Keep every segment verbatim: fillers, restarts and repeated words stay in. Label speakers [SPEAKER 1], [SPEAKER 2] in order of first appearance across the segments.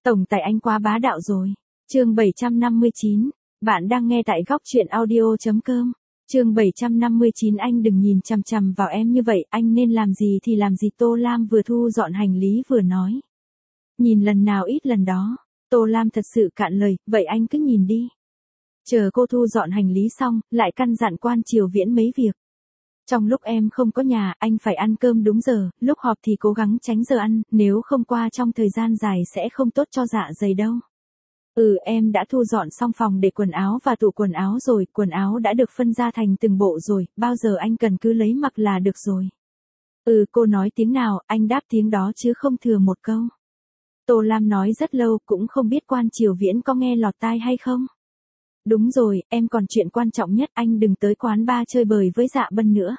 [SPEAKER 1] Tổng tài anh quá bá đạo rồi. Chương bảy trăm năm mươi chín. Bạn đang nghe tại góc truyện audio chấm com. Chương bảy trăm năm mươi chín. Anh đừng nhìn chằm chằm vào em như vậy, anh nên làm gì thì làm gì. Tô Lam vừa thu dọn hành lý vừa nói. Nhìn lần nào ít lần đó. Tô Lam thật sự cạn lời, vậy anh cứ nhìn đi. Chờ cô thu dọn hành lý xong, lại căn dặn Quan Triều Viễn mấy việc. Trong lúc em không có nhà, anh phải ăn cơm đúng giờ, lúc họp thì cố gắng tránh giờ ăn, nếu không qua trong thời gian dài sẽ không tốt cho dạ dày đâu. Ừ, em đã thu dọn xong phòng để quần áo và tủ quần áo rồi, quần áo đã được phân ra thành từng bộ rồi, bao giờ anh cần cứ lấy mặc là được rồi. Ừ, cô nói tiếng nào, anh đáp tiếng đó chứ không thừa một câu. Tô Lam nói rất lâu, cũng không biết Quan Triều Viễn có nghe lọt tai hay không. Đúng rồi, em còn chuyện quan trọng nhất, anh đừng tới quán bar chơi bời với Dạ Bân nữa.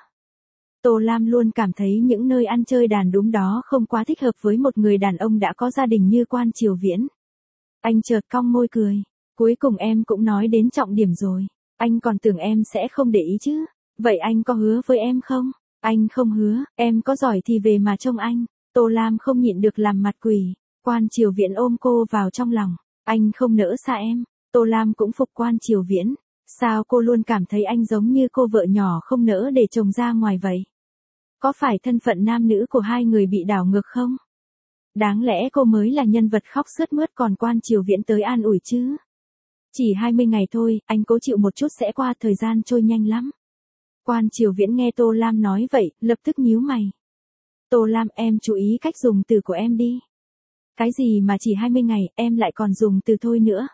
[SPEAKER 1] Tô Lam luôn cảm thấy những nơi ăn chơi đàn đúm đó không quá thích hợp với một người đàn ông đã có gia đình như Quan Triều Viễn. Anh chợt cong môi cười. Cuối cùng em cũng nói đến trọng điểm rồi. Anh còn tưởng em sẽ không để ý chứ. Vậy anh có hứa với em không? Anh không hứa, em có giỏi thì về mà trông anh. Tô Lam không nhịn được làm mặt quỷ. Quan Triều Viễn ôm cô vào trong lòng. Anh không nỡ xa em. Tô Lam cũng phục Quan Triều Viễn. Sao cô luôn cảm thấy anh giống như cô vợ nhỏ không nỡ để chồng ra ngoài vậy? Có phải thân phận nam nữ của hai người bị đảo ngược không? Đáng lẽ cô mới là nhân vật khóc sướt mướt còn Quan Triều Viễn tới an ủi chứ? Chỉ hai mươi ngày thôi, anh cố chịu một chút sẽ qua, thời gian trôi nhanh lắm. Quan Triều Viễn nghe Tô Lam nói vậy, lập tức nhíu mày. Tô Lam, em chú ý cách dùng từ của em đi. Cái gì mà chỉ hai mươi ngày, em lại còn dùng từ thôi nữa.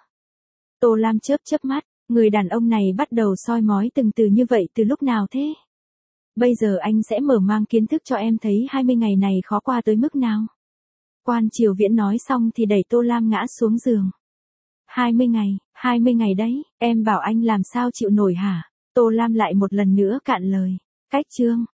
[SPEAKER 1] Tô Lam chớp chớp mắt, người đàn ông này bắt đầu soi mói từng từ như vậy từ lúc nào thế? Bây giờ anh sẽ mở mang kiến thức cho em thấy hai mươi ngày này khó qua tới mức nào. Quan Triều Viễn nói xong thì đẩy Tô Lam ngã xuống giường. hai mươi ngày, hai mươi ngày đấy, em bảo anh làm sao chịu nổi hả? Tô Lam lại một lần nữa cạn lời. Cách chương.